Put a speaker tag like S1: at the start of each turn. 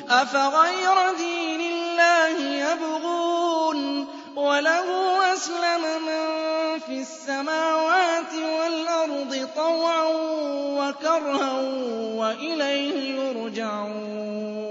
S1: أَفَغَيْرَ دِينِ اللَّهِ يَبْغُونَ وَلَهُ أَسْلَمَ مَن فِي السَّمَاوَاتِ وَالْأَرْضِ طَوْعًا وَكَرْهًا وَإِلَيْهِ يُرْجَعُونَ